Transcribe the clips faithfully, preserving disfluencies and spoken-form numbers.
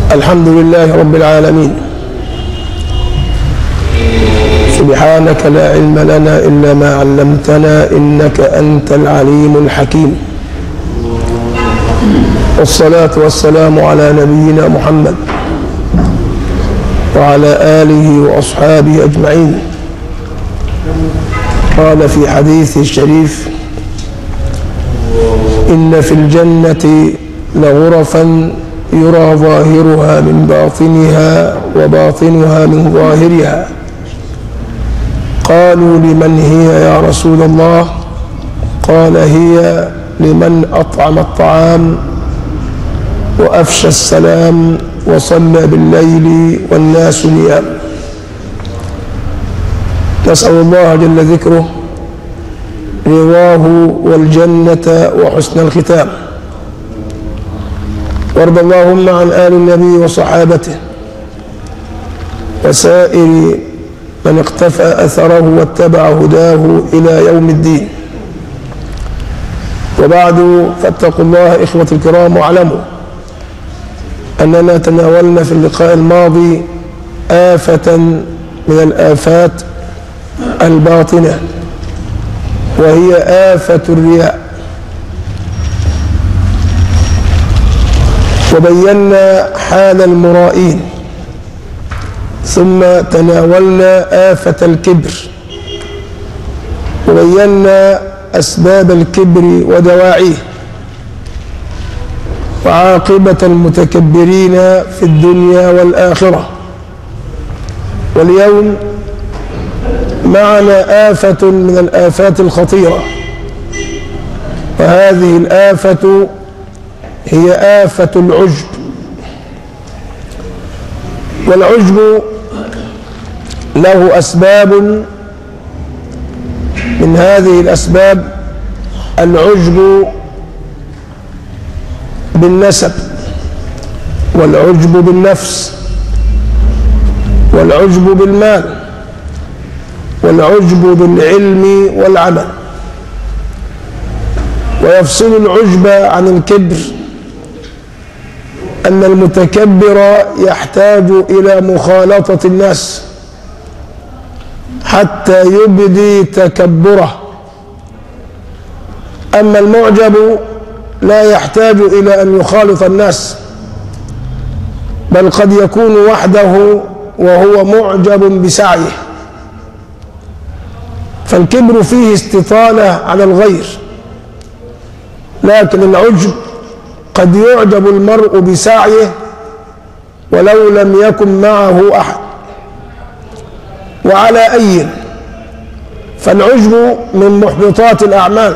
الحمد لله رب العالمين. سبحانك لا علم لنا إلا ما علمتنا إنك أنت العليم الحكيم. والصلاة والسلام على نبينا محمد وعلى آله وأصحابه أجمعين. قال في حديثه الشريف: إن في الجنة لغرفا يرى ظاهرها من باطنها وباطنها من ظاهرها. قالوا: لمن هي يا رسول الله؟ قال: هي لمن أطعم الطعام وأفشى السلام وصلى بالليل والناس نيام. نسأل الله جل ذكره رضاه والجنة وحسن الختام. وارض اللهم عن آل النبي وصحابته وسائر من اقتفى أثره واتبع هداه إلى يوم الدين. وبعد، فاتقوا الله إخوة الكرام، واعلموا أننا تناولنا في اللقاء الماضي آفة من الآفات الباطنة، وهي آفة الرياء، وبينا حال المرائين، ثم تناولنا آفة الكبر، وبينا أسباب الكبر ودواعيه وعاقبة المتكبرين في الدنيا والآخرة. واليوم معنا آفة من الآفات الخطيرة، وهذه الآفة هي آفة العجب. والعجب له أسباب، من هذه الأسباب العجب بالنسب، والعجب بالنفس، والعجب بالمال، والعجب بالعلم والعمل. ويفصل العجب عن الكبر أن المتكبر يحتاج إلى مخالطة الناس حتى يبدي تكبره، أما المعجب لا يحتاج إلى أن يخالط الناس، بل قد يكون وحده وهو معجب بسعيه. فالكبر فيه استطالة على الغير، لكن العجب قد يعجب المرء بسعيه ولو لم يكن معه أحد. وعلى أي، فالعجب من محبطات الأعمال،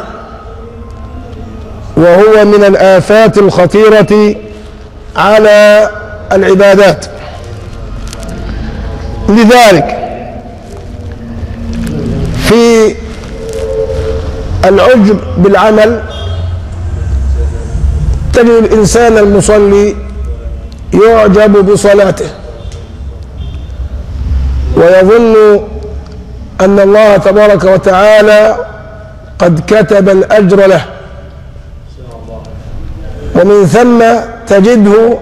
وهو من الآفات الخطيرة على العبادات. لذلك في العجب بالعمل تجد الإنسان المصلي يعجب بصلاته ويظن أن الله تبارك وتعالى قد كتب الأجر له، ومن ثم تجده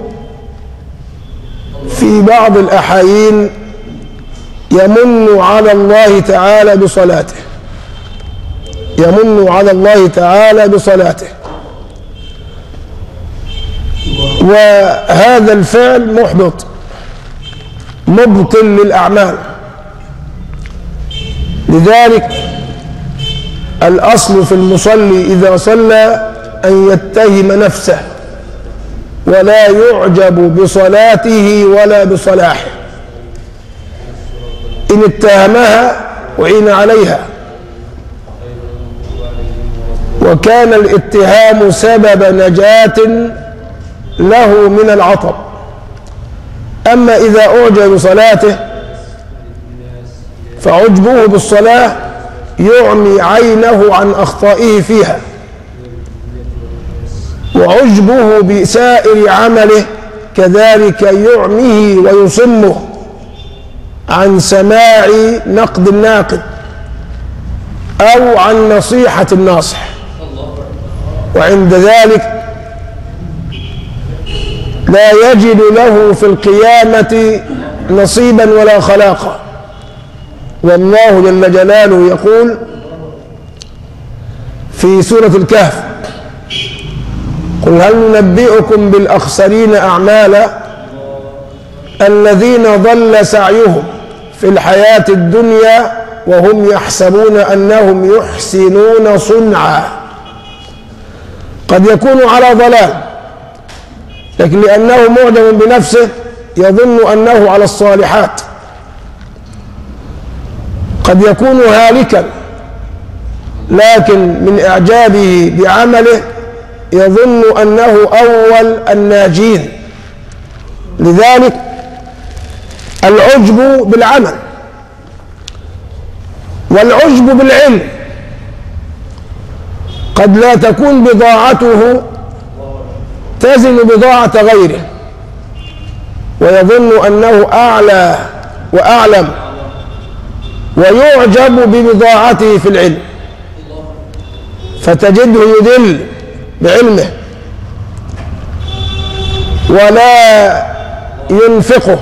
في بعض الأحايين يمن على الله تعالى بصلاته يمن على الله تعالى بصلاته وهذا الفعل محبط مبطل للأعمال. لذلك الأصل في المصلي إذا صلى أن يتهم نفسه ولا يعجب بصلاته ولا بصلاحه. إن اتهمها وعين عليها، وكان الاتهام سبب نجاة له من العطب. أما إذا أعجب بصلاته فعجبه بالصلاة يعمي عينه عن أخطائه فيها، وعجبه بسائر عمله كذلك يعميه ويصمه عن سماع نقد الناقد أو عن نصيحة الناصح. وعند ذلك لا يجد له في القيامة نصيبا ولا خلاقا. والله جل جلاله يقول في سورة الكهف: قل هل ننبئكم بالأخسرين أعمالا الذين ضل سعيهم في الحياة الدنيا وهم يحسبون أنهم يحسنون صنعا. قد يكون على ضلال، لكن لأنه معجب بنفسه يظن أنه على الصالحات. قد يكون هالكا، لكن من إعجابه بعمله يظن أنه أول الناجين. لذلك العجب بالعمل والعجب بالعلم. قد لا تكون بضاعته تزن بضاعة غيره ويظن أنه أعلى وأعلم، ويعجب ببضاعته في العلم، فتجده يدل بعلمه ولا ينفقه،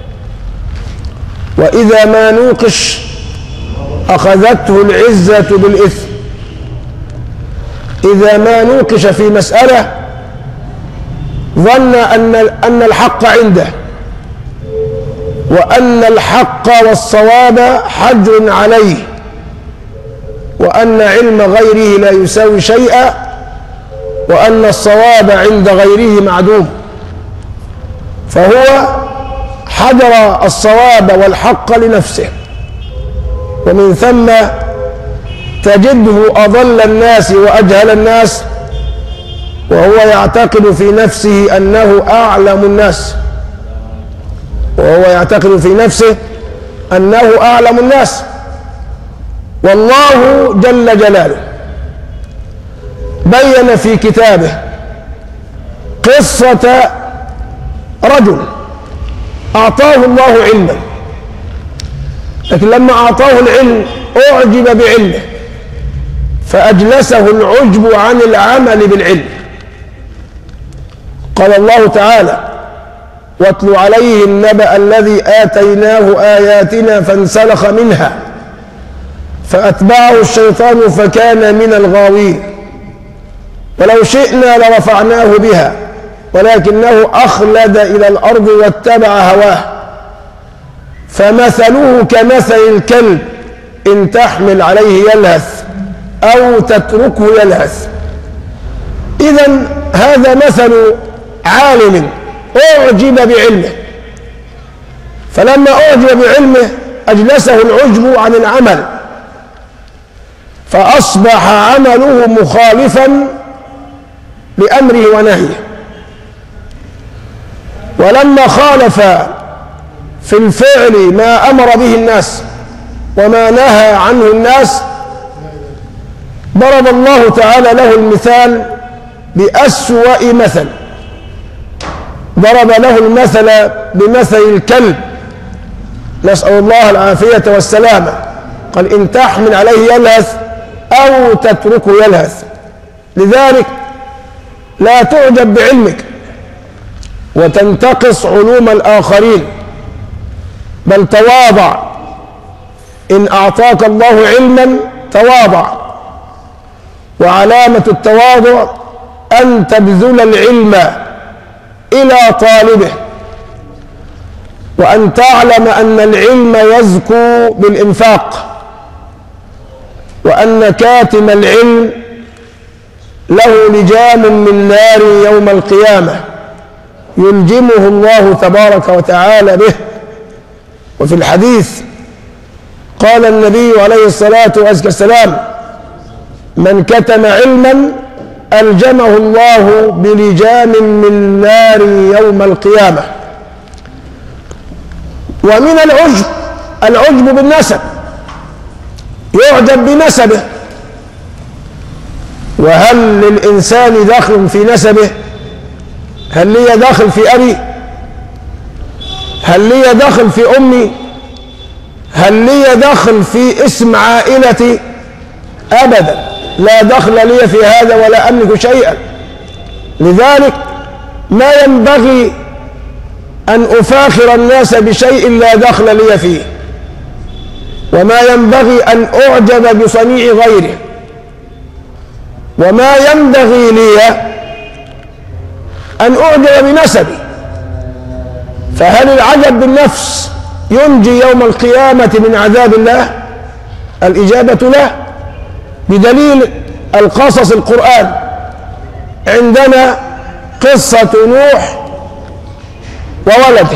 وإذا ما نوقش أخذته العزة بالإثم. إذا ما نوقش في مسألة ظن أن أن الحق عنده، وأن الحق والصواب حجر عليه، وأن علم غيره لا يساوي شيئا، وأن الصواب عند غيره معدوم، فهو حجر الصواب والحق لنفسه. ومن ثم تجده أضل الناس وأجهل الناس، وهو يعتقد في نفسه أنه أعلم الناس وهو يعتقد في نفسه أنه أعلم الناس. والله جل جلاله بين في كتابه قصة رجل أعطاه الله علما، لكن لما أعطاه العلم أعجب بعلمه فأجلسه العجب عن العمل بالعلم. قال الله تعالى: واتل عليهم نبأ الذي آتيناه آياتنا فانسلخ منها فأتبعه الشيطان فكان من الغاوين ولو شئنا لرفعناه بها ولكنه أخلد إلى الأرض واتبع هواه فمثله كمثل الكلب إن تحمل عليه يلهث أو تتركه يلهث. إذن هذا مثل عالم أعجب بعلمه، فلما أعجب بعلمه أجلسه العجب عن العمل، فأصبح عمله مخالفا لأمره ونهيه. ولما خالف في الفعل ما أمر به الناس وما نهى عنه الناس ضرب الله تعالى له المثال بأسوأ مثل. ضرب له المثل بمثل الكلب، نسأل الله العافية والسلامة. قال: إن تحمل عليه يلهث أو تتركه يلهث. لذلك لا تعجب بعلمك وتنتقص علوم الآخرين، بل تواضع. إن أعطاك الله علما تواضع، وعلامة التواضع أن تبذل العلم إلى طالبه، وأن تعلم أن العلم يزكو بالإنفاق، وأن كاتم العلم له لجام من نار يوم القيامة يلجمه الله تبارك وتعالى به. وفي الحديث قال النبي عليه الصلاة والسلام: من كتم علما ألجمه الله بلجام من نار يوم القيامة. ومن العجب العجب بالنسب، يعجب بنسبه. وهل للإنسان دخل في نسبه؟ هل لي دخل في أبي؟ هل لي دخل في أمي؟ هل لي دخل في اسم عائلتي؟ أبدا، لا دخل لي في هذا ولا أملك شيئا. لذلك ما ينبغي أن أفاخر الناس بشيء لا دخل لي فيه، وما ينبغي أن أعجب بصنيع غيره، وما ينبغي لي أن أعجب بنسبي. فهل العجب بالنفس ينجي يوم القيامة من عذاب الله؟ الإجابة له بدليل القصص القرآن. عندنا قصة نوح وولده،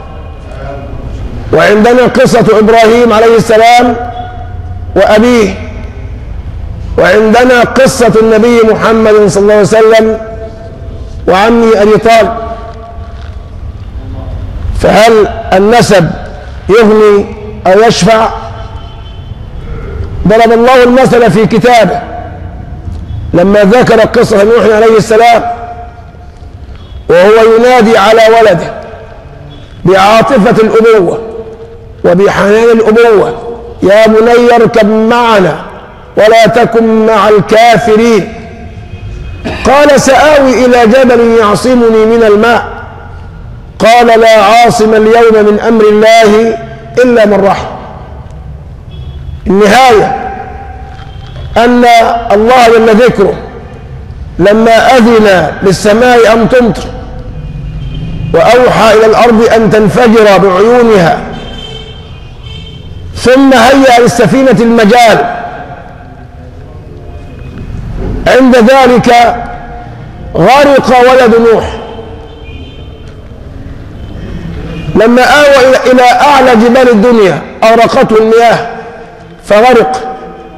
وعندنا قصة إبراهيم عليه السلام وأبيه، وعندنا قصة النبي محمد صلى الله عليه وسلم وعمه أبي طالب. فهل النسب يغني أو يشفع؟ ضرب الله المثل في كتابه لما ذكر قصة نوح عليه السلام وهو ينادي على ولده بعاطفة الأبوة وبحنان الأبوة: يا بني اركب معنا ولا تكن مع الكافرين. قال: سآوي إلى جبل يعصمني من الماء. قال: لا عاصم اليوم من أمر الله إلا من رحم. النهاية أن الله جل ذكره لما أذن للسماء أن تمطر وأوحى إلى الأرض أن تنفجر بعيونها، ثم هيأ للسفينة المجال، عند ذلك غرق ولد نوح. لما آوى إلى أعلى جبال الدنيا أغرقته المياه فغرق،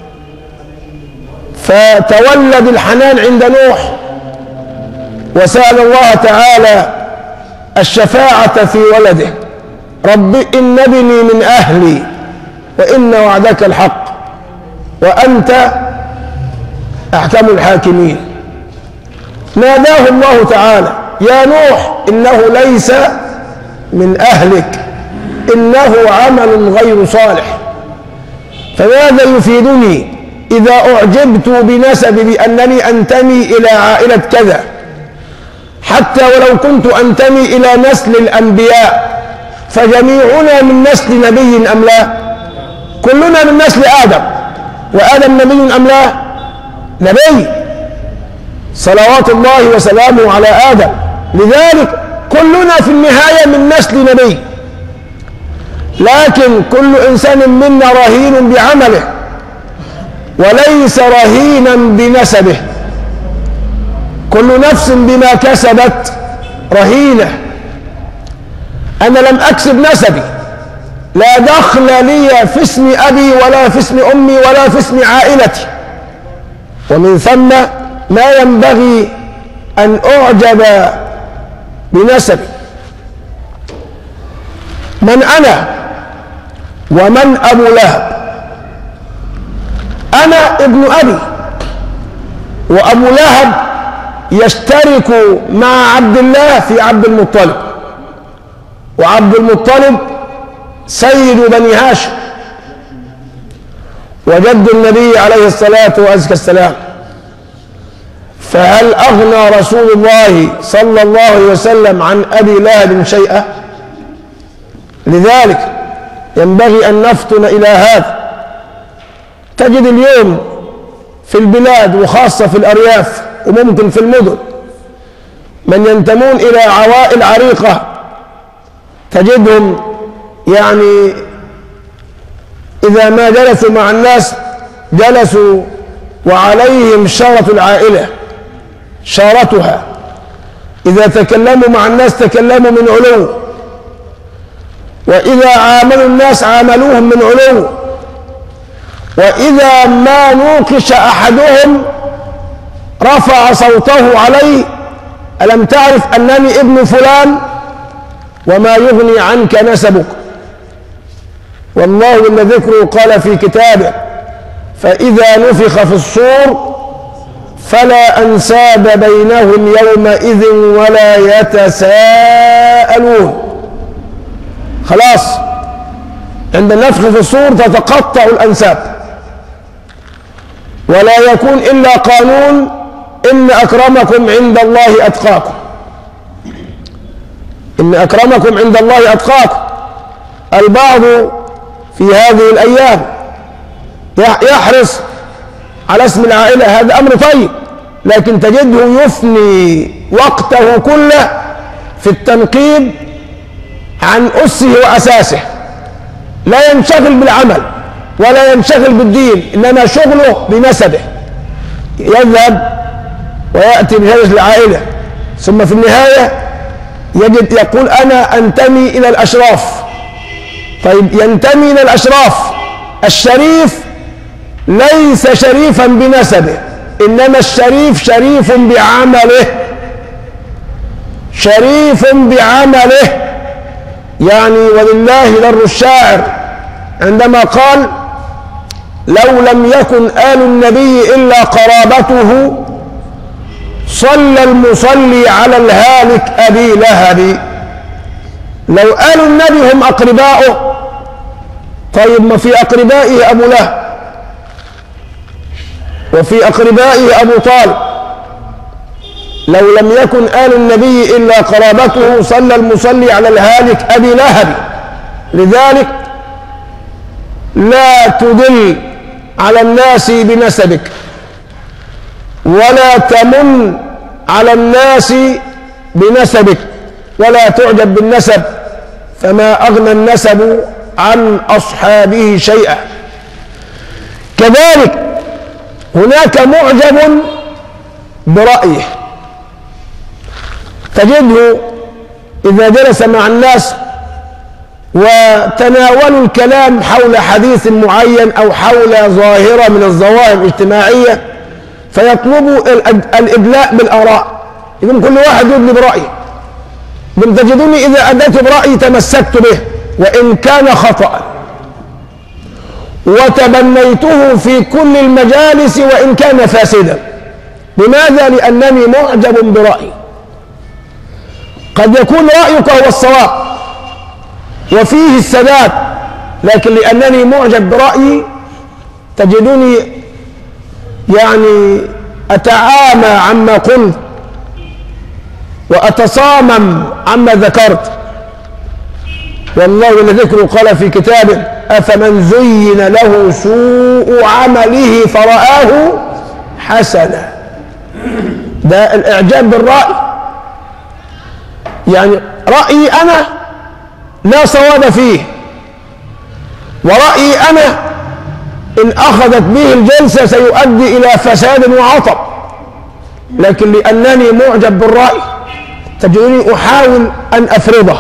فتولد الحنان عند نوح وسأل الله تعالى الشفاعة في ولده: رب إن ابني من أهلي وإن وعدك الحق وأنت أحكم الحاكمين. ناداه الله تعالى: يا نوح إنه ليس من أهلك، إنه عمل غير صالح. فماذا يفيدني إذا أعجبت بنسبي بأنني أنتمي إلى عائلة كذا، حتى ولو كنت أنتمي إلى نسل الأنبياء؟ فجميعنا من نسل نبي أم لا؟ كلنا من نسل آدم، وآدم نبي أم لا؟ نبي، صلوات الله وسلامه على آدم. لذلك كلنا في النهاية من نسل نبي، لكن كل إنسان منا رهين بعمله وليس رهينا بنسبه. كل نفس بما كسبت رهينة. أنا لم أكسب نسبي، لا دخل لي في اسم أبي ولا في اسم أمي ولا في اسم عائلتي، ومن ثم ما ينبغي أن أعجب بنسبي. من أنا ومن أبو لهب؟ أنا ابن أبي، وأبو لهب يشترك مع عبد الله في عبد المطلب، وعبد المطلب سيد بني هاشم وجد النبي عليه الصلاة والسلام. فهل أغنى رسول الله صلى الله عليه وسلم عن أبي لهب شيئا؟ لذلك ينبغي أن نفطن إلى هذا. تجد اليوم في البلاد وخاصة في الأرياف وممكن في المدن من ينتمون إلى عوائل عريقة، تجدهم يعني إذا ما جلسوا مع الناس جلسوا وعليهم شارة العائلة، شارتها. إذا تكلموا مع الناس تكلموا من علو، وإذا عاملوا الناس عاملوهم من علو، وإذا ما نوقش أحدهم رفع صوته عليه: ألم تعرف أنني ابن فلان؟ وما يغني عنك نسبك. والله جل ذكره قال في كتابه: فإذا نفخ في الصور فلا أنساب بينهم يومئذ ولا يتساءلون. خلاص، عند النفخ في الصور تتقطع الأنساب، ولا يكون إلا قانون: إن أكرمكم عند الله أتقاكم. إن أكرمكم عند الله أتقاكم. البعض في هذه الأيام يحرص على اسم العائلة، هذا أمر طيب، لكن تجده يفني وقته كله في التنقيب عن أسه وأساسه، لا ينشغل بالعمل ولا ينشغل بالدين، إنما شغله بنسبه، يذهب ويأتي بهذه العائلة، ثم في النهاية يجد يقول أنا أنتمي إلى الأشراف. طيب ينتمي إلى الأشراف، الشريف ليس شريفا بنسبه، إنما الشريف شريف بعمله، شريف بعمله. يعني ولله در الشاعر عندما قال لو لم يكن آل النبي إلا قرابته صلى المصلي على الهالك أبي لهب. لو آل النبي هم أقرباؤه، طيب ما في أقربائه أبو لهب وفي أقربائه أبو طالب. لو لم يكن آل النبي إلا قرابته صلى المصلي على الهالك أبي لهب. لذلك لا تدل على الناس بنسبك ولا تمن على الناس بنسبك ولا تعجب بالنسب، فما أغنى النسب عن أصحابه شيئا. كذلك هناك معجب برأيه، تجده إذا جلس مع الناس وتناولوا الكلام حول حديث معين أو حول ظاهرة من الظواهر الاجتماعية فيطلبوا الإدلاء بالآراء، يقول كل واحد يدلي برأيه. تجدوني إذا أديت برأيي تمسكت به وإن كان خطأ، وتبنيته في كل المجالس وإن كان فاسدا. لماذا؟ لأنني معجب برأيي. قد يكون رأيك هو الصواب وفيه السداد، لكن لأنني معجب برأيي تجدني يعني أتعامى عما قلت وأتصامم عما ذكرت. والله لذكره قال في كتابه أفمن زين له سوء عمله فرآه حسنا. ده الإعجاب بالرأي، يعني رأيي أنا لا صواب فيه، ورأيي أنا إن أخذت به الجلسة سيؤدي إلى فساد وعطب، لكن لأنني معجب بالرأي تجدني أحاول أن أفرضه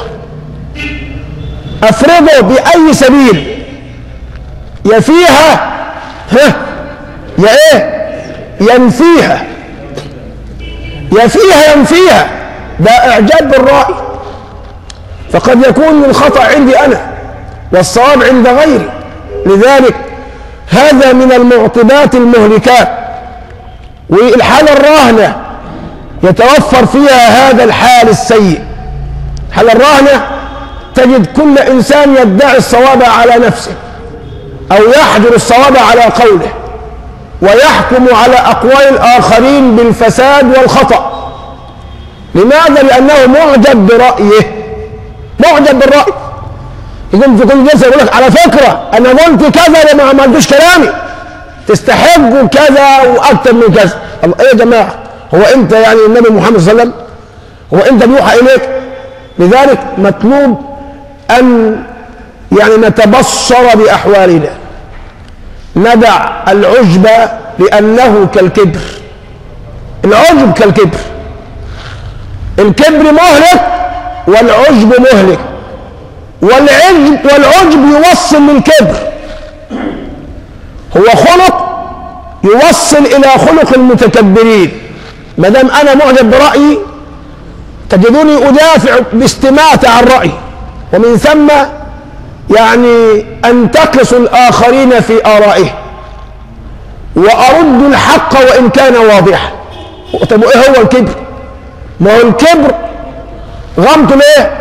أفرضه بأي سبيل، يا فيها ها يا إيه ينفيها، يا فيها ينفيها. ده إعجاب بالرأي، فقد يكون من خطأ عندي أنا والصواب عند غيري. لذلك هذا من المعطبات المهلكات. والحالة الراهنة يتوفر فيها هذا الحال السيء. الحالة الراهنة تجد كل إنسان يدعي الصواب على نفسه أو يحجر الصواب على قوله ويحكم على أقوال الآخرين بالفساد والخطأ. لماذا؟ لأنه معجب برأيه، معجب بالرأي. يقول في كل جلسة يقول لك على فكرة أنا قلت كذا وما عملتوش كلامي، تستحقوا كذا وأكثر من كذا. الله إيه يا جماعة؟ هو أنت يعني النبي محمد صلى الله عليه وسلم؟ هو أنت بيوحى إليك؟ لذلك مطلوب أن يعني نتبصر بأحوالنا، ندع العجب لأنه كالكبر. العجب كالكبر، الكبر مهلك والعجب مهلك، والعجب والعجب يوصل للكبر. هو خلق يوصل إلى خلق المتكبرين. ما دام أنا معجب برأيي تجدوني أدافع باستماتة عن رأيي، ومن ثم يعني أنتقص الآخرين في آرائهم وأرد الحق وإن كان واضحا. طب إيه هو الكبر؟ ما هو الكبر غمط ليه؟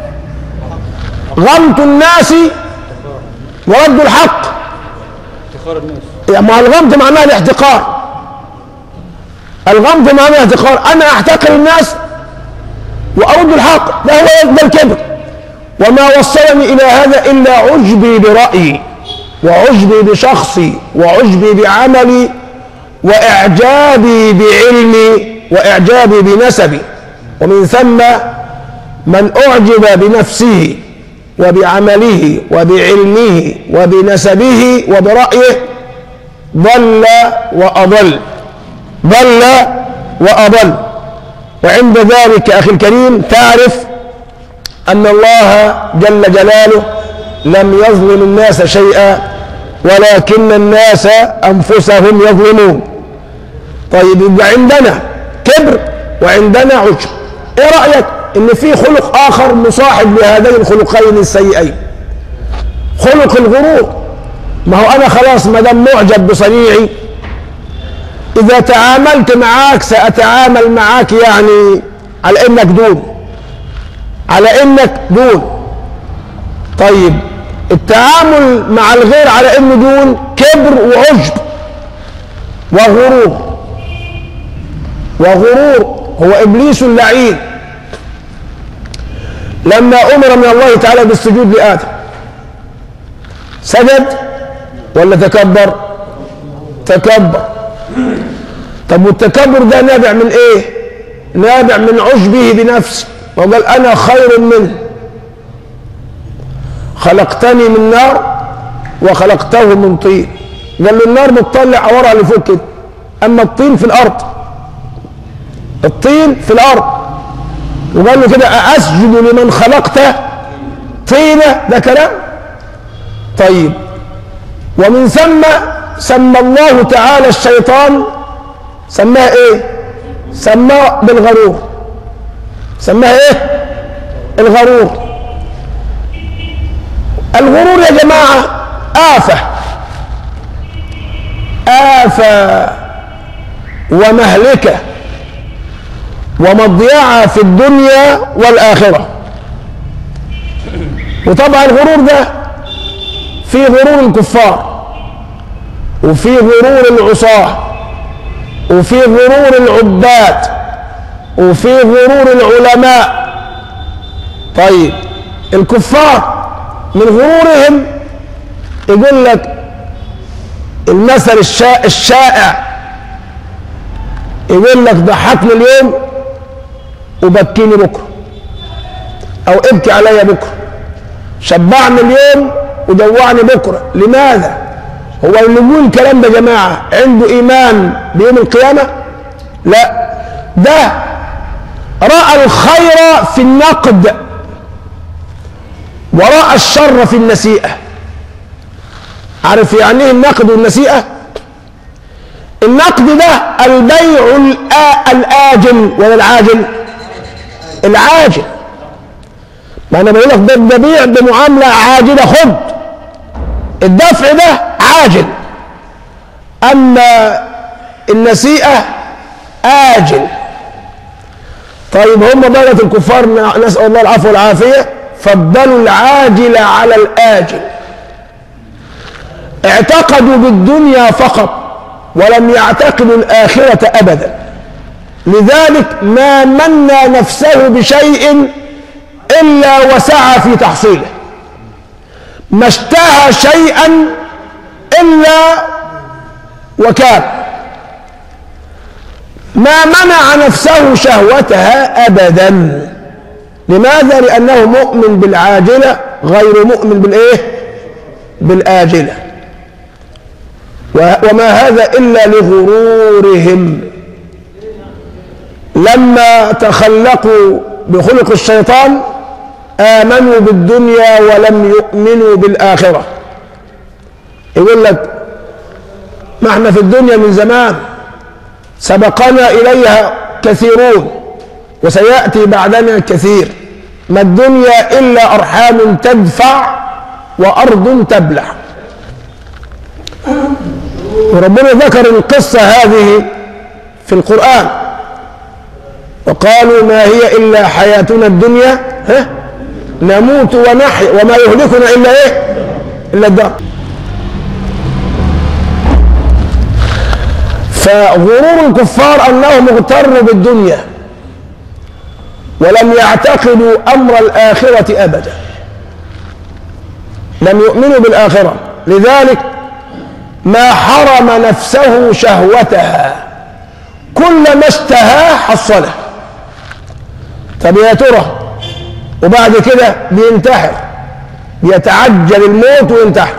غمط الناس ورد الحق. يعني ما الغمط معناه الاحتقار، الغمط معناه الاحتقار. أنا أحتقر الناس وأرد الحق، ده هو ده الكبر. وما وصلني إلى هذا إلا عجبي برأيي وعجبي بشخصي وعجبي بعملي وإعجابي بعلمي وإعجابي بنسبي. ومن ثم من أعجب بنفسه وبعمله وبعلمه وبنسبه وبرأيه ضل وأضل، ضل وأضل. وعند ذلك أخي الكريم تعرف أن الله جل جلاله لم يظلم الناس شيئا ولكن الناس أنفسهم يظلمون. طيب يبقى عندنا كبر وعندنا عجب. ايه رأيك ان في خلق آخر مصاحب لهذين الخلقين السيئين؟ خلق الغرور. ما هو أنا خلاص ما دام معجب بصنيعي، إذا تعاملت معاك سأتعامل معاك يعني على إنك دون، على إنك دون. طيب التعامل مع الغير على إنه دون كبر وعجب وغرور. وغرور هو إبليس اللعين لما أمر من الله تعالى بالسجود لآدم سجد ولا تكبر؟ تكبر. طب والتكبر ده نابع من ايه؟ نابع من عجبه بنفسه، وقال انا خير منه، خلقتني من نار وخلقته من طين. قال له النار بتطلع عورها لفوق كده، اما الطين في الارض، الطين في الارض. وقال له كده أسجد لمن خلقت طينة، ده كلام. طيب ومن ثم سمى الله تعالى الشيطان، سماه ايه؟ سماه بالغرور. سماه ايه؟ الغرور. الغرور يا جماعة آفة، آفة ومهلكة ومضيعة في الدنيا والآخرة. وطبعا الغرور ده في غرور الكفار وفي غرور العصاة وفي غرور العباد وفي غرور العلماء. طيب الكفار من غرورهم يقول لك المثل الشائع، يقول لك ضحكني اليوم وبكيني بكره، او ابكي عليا بكره، شبعني اليوم ودوعني بكره. لماذا؟ هو اللي يقول الكلام ده يا جماعه عنده ايمان بيوم القيامه؟ لا، ده راى الخير في النقد وراى الشر في النسيئه. عارف يعني ايه النقد والنسيئه؟ النقد ده البيع الآجل ولا العاجل؟ العاجل. ما انا بقول لك ده ببيع بمعامله عاجله، خد الدفع ده عاجل، اما النسيئه آجل. طيب هم بلغة الكفار نسأل الله العفو والعافية فضلوا العاجل على الآجل، اعتقدوا بالدنيا فقط ولم يعتقدوا الآخرة أبدا. لذلك ما منى نفسه بشيء إلا وسعى في تحصيله، ما اشتهى شيئا إلا وكان، ما منع نفسه شهوتها أبدا. لماذا؟ لأنه مؤمن بالعاجلة غير مؤمن بالإيه؟ بالآجلة. وما هذا إلا لغرورهم. لما تخلقوا بخلق الشيطان آمنوا بالدنيا ولم يؤمنوا بالآخرة. يقول لك ما احنا في الدنيا من زمان، سبقنا إليها كثيرون وسيأتي بعدنا كثير، ما الدنيا إلا أرحام تدفع وأرض تبلع. وربنا ذكر القصة هذه في القرآن وقالوا ما هي إلا حياتنا الدنيا ها نموت ونحيا وما يهلكنا إلا إيه؟ إلا الدهر. فغرور الكفار أنهم اغتروا بالدنيا ولم يعتقدوا أمر الآخرة أبدا، لم يؤمنوا بالآخرة، لذلك ما حرم نفسه شهوتها، كلما اشتهاه حصله. طب يا ترى وبعد كده بينتحر، بيتعجل الموت وينتحر.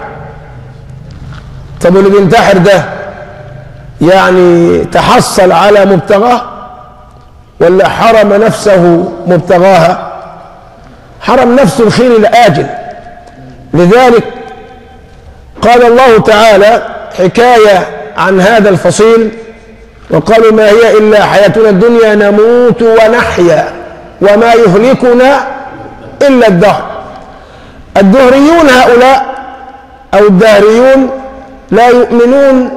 طب اللي بينتحر ده يعني تحصل على مبتغاه ولا حرم نفسه مبتغاها؟ حرم نفسه الخير الآجل. لذلك قال الله تعالى حكاية عن هذا الفصيل: وقالوا ما هي إلا حياتنا الدنيا نموت ونحيا وما يهلكنا إلا الدهر. الدهريون هؤلاء أو الدهريون لا يؤمنون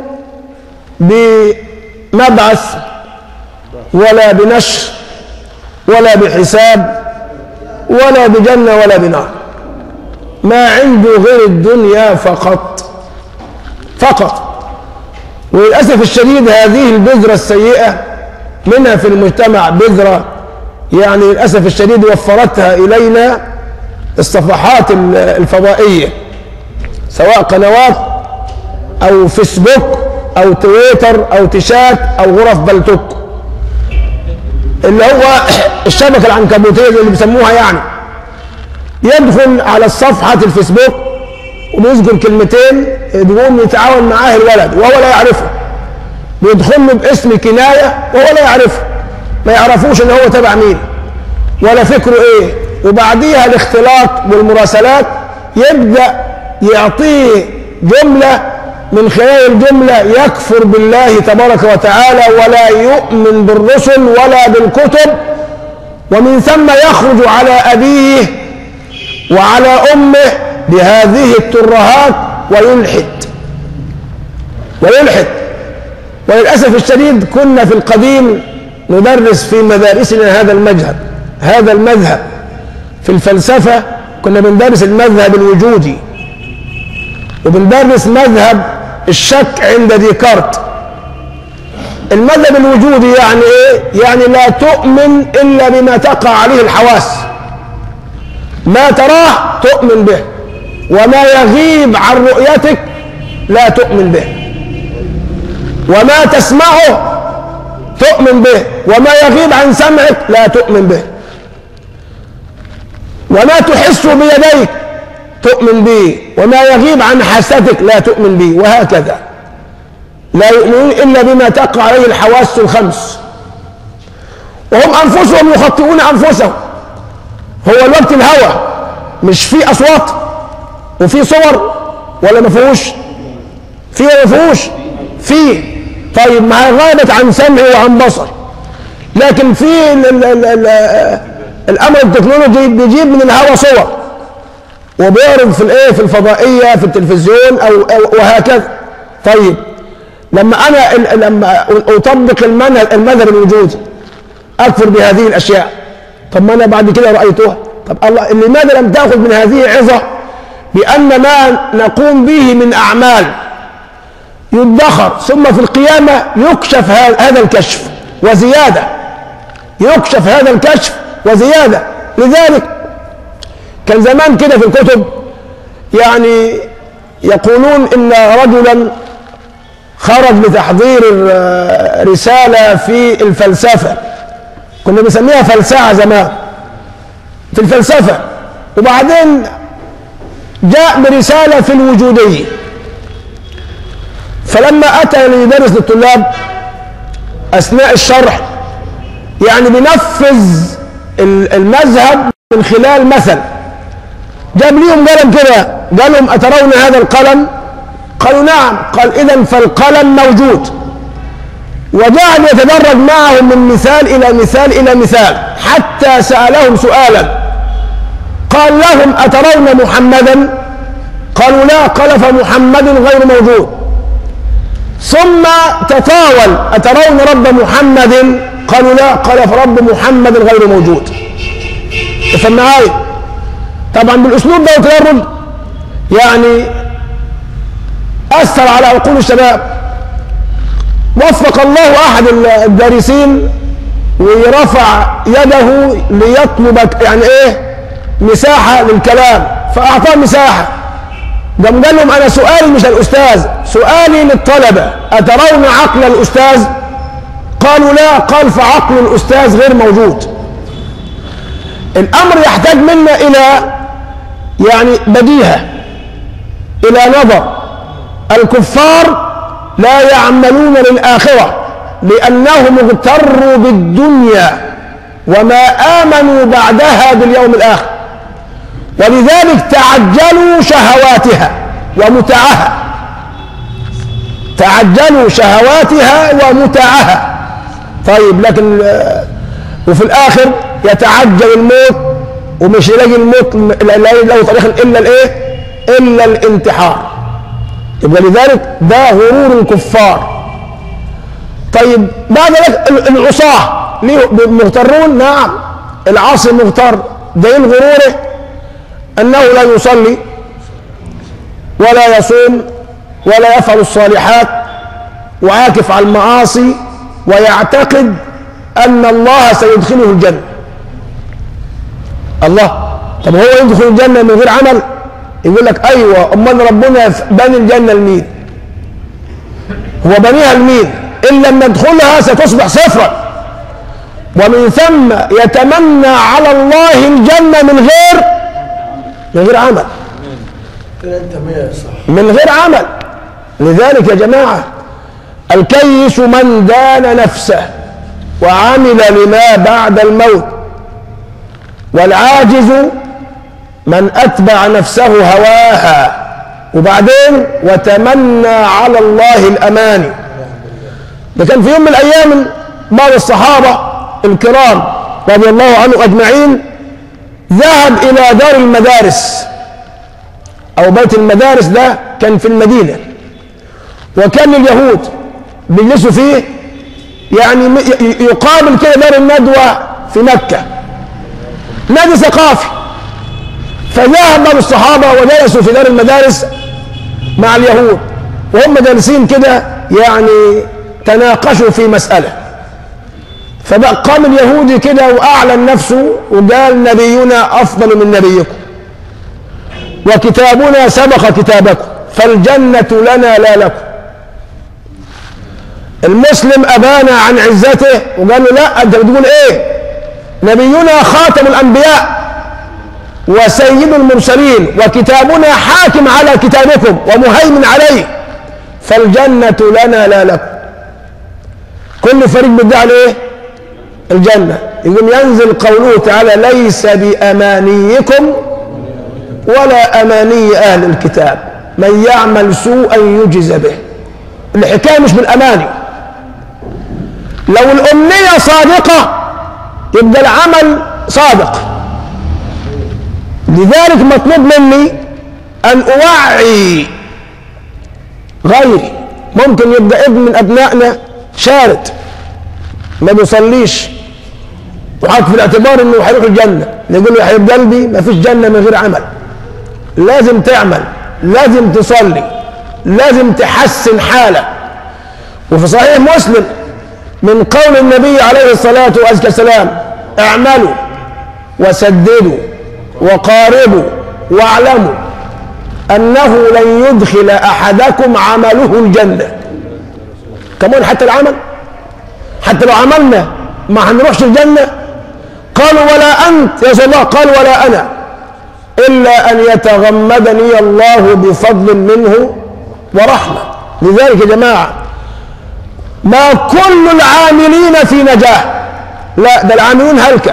بمبعث ولا بنشر ولا بحساب ولا بجنة ولا بنار، ما عنده غير الدنيا فقط فقط. وللأسف الشديد هذه البذرة السيئة منها في المجتمع بذرة يعني للأسف الشديد وفرتها إلينا الصفحات الفضائية، سواء قنوات أو فيسبوك أو تويتر أو تشات أو غرف بلتوك، اللي هو الشبكة العنكبوتية اللي بيسموها. يعني يدخل على الصفحة الفيسبوك وبيذكر كلمتين بيقوم يتعاون معاه الولد وهو لا يعرفه، بيدخل له باسم كناية وهو لا يعرفه، ما يعرفوش ان هو تبع مين ولا فكره ايه. وبعديها الاختلاط والمراسلات يبدأ يعطيه جملة، من خلال الجملة يكفر بالله تبارك وتعالى ولا يؤمن بالرسل ولا بالكتب، ومن ثم يخرج على أبيه وعلى أمه بهذه الترهات ويلحد ويلحد. وللأسف الشديد كنا في القديم ندرس في مدارسنا هذا المذهب هذا المذهب في الفلسفة، كنا بندرس المذهب الوجودي وبندرس مذهب الشك عند ديكارت. المذهب الوجودي يعني ايه؟ يعني لا تؤمن إلا بما تقع عليه الحواس، ما تراه تؤمن به، وما يغيب عن رؤيتك لا تؤمن به، وما تسمعه تؤمن به، وما يغيب عن سمعك لا تؤمن به، وما تحس بيديك تؤمن به، وما يغيب عن حاستك لا تؤمن به، وهكذا. لا يؤمنون إلا بما تقع عليه الحواس الخمس، وهم أنفسهم يخطئون أنفسهم. هو الوقت الهوى مش فيه أصوات وفيه صور ولا ما فيهوش؟ فيه ولا ما فيهوش؟ فيه. طيب ما غابت عن سمعي وعن بصري، لكن في الأمر التكنولوجي بيجيب من الهوى صور وبيعرض في الايه في الفضائيه في التلفزيون او, أو وهكذا. طيب لما انا لما اطبق المنهج المذهب الوجودي اكفر بهذه الاشياء، طب ما انا بعد كده رايتها. طب الله لماذا لم تاخذ من هذه عظه بان ما نقوم به من اعمال يدخر ثم في القيامه يكشف هذا الكشف وزياده، يكشف هذا الكشف وزياده. لذلك كان زمان كده في الكتب يعني يقولون إن رجلا خرج لتحضير رسالة في الفلسفة، كنا بنسميها فلسعة زمان في الفلسفة، وبعدين جاء برسالة في الوجودية. فلما أتى ليدرس للطلاب أثناء الشرح يعني بينفذ المذهب من خلال مثل، جاب ليهم قلم كده، قال لهم أترون هذا القلم؟ قالوا نعم. قال إذن فالقلم موجود، وجعل يتدرج معهم من مثال إلى مثال إلى مثال حتى سألهم سؤالا، قال لهم أترون محمدا؟ قالوا لا. قال فمحمد غير موجود. ثم تطاول أترون رب محمد؟ قالوا لا. قال فرب محمد غير موجود. افهم معايا؟ طبعا بالاسلوب ده وتدرج يعني اثر على عقول الشباب. وفق الله احد الدارسين ورفع يده ليطلب يعني ايه مساحة للكلام، فأعطاه مساحة. قام قال لهم أنا سؤالي مش الأستاذ، سؤالي للطلبة، أترون عقل الأستاذ؟ قالوا لا. قال فعقل الأستاذ غير موجود. الأمر يحتاج منا إلى يعني بديهة، إلى نظر. الكفار لا يعملون للآخرة لأنهم اغتروا بالدنيا وما آمنوا بعدها باليوم الآخر، ولذلك تعجلوا شهواتها ومتعها، تعجلوا شهواتها ومتعها. طيب لكن وفي الآخر يتعجل الموت ومش يلاقي الموت لا له طريق إلا الإيه؟ إلا الانتحار. يبقى لذلك ده غرور الكفار. طيب بعد ذلك العصاة ليه مغترون؟ نعم، العاصي مغتر. دليل غروره أنه لا يصلي ولا يصوم ولا يفعل الصالحات وعاكف على المعاصي ويعتقد أن الله سيدخله الجنة. الله، طب هو يدخل الجنة من غير عمل؟ يقول لك أيوة، أمال ربنا بني الجنة لمين؟ هو بنيها لمين؟ إن لم ندخلها ستصبح صفرا، ومن ثم يتمنى على الله الجنة من غير من غير عمل، من غير عمل. لذلك يا جماعة الكيس من دان نفسه وعمل لما بعد الموت، والعاجز من أتبع نفسه هواها وبعدين وتمنى على الله الأماني. ده كان في يوم من الأيام بعض الصحابة الكرام رضي الله عنهم أجمعين ذهب إلى دار المدارس أو بيت المدارس، ده كان في المدينة، وكان اليهود بيجلسوا فيه، يعني يقابل كده دار الندوة في مكة، نادي ثقافي. فذهب بعض الصحابة وجلسوا في دار المدارس مع اليهود، وهم جالسين كده يعني تناقشوا في مسألة. فبقى قام اليهودي كده وأعلن نفسه وقال نبينا أفضل من نبيكم وكتابنا سبق كتابكم فالجنة لنا لا لكم. المسلم أبان عن عزته وقال له لا، أنت بتقول إيه؟ نبينا خاتم الأنبياء وسيد المرسلين وكتابنا حاكم على كتابكم ومهيمن عليه فالجنة لنا لا لكم. كل فريق بيدعي عليه الجنة. يقول ينزل قوله تعالى ليس بأمانيكم ولا أماني أهل الكتاب من يعمل سوءا يجز به. الحكاية مش بالأماني. لو الأمنية صادقة يبقى العمل صادق. لذلك مطلوب مني أن أوعي غيري. ممكن يبقى ابن من أبنائنا شارد ما بيصليش وحاط في الاعتبار انه هيروح الجنة، نقول له يا حبيب قلبي ما فيش جنة من غير عمل. لازم تعمل، لازم تصلي، لازم تحسن حالك. وفي صحيح مسلم من قول النبي عليه الصلاة والسلام اعملوا وسددوا وقاربوا واعلموا أنه لن يدخل أحدكم عمله الجنة. كمان حتى العمل، حتى لو عملنا ما هنروحش الجنة. قالوا ولا أنت يا رسول الله؟ قال ولا أنا إلا أن يتغمدني الله بفضل منه ورحمة. لذلك يا جماعة ما كل العاملين في نجاح، لا، ده العاملون هلكة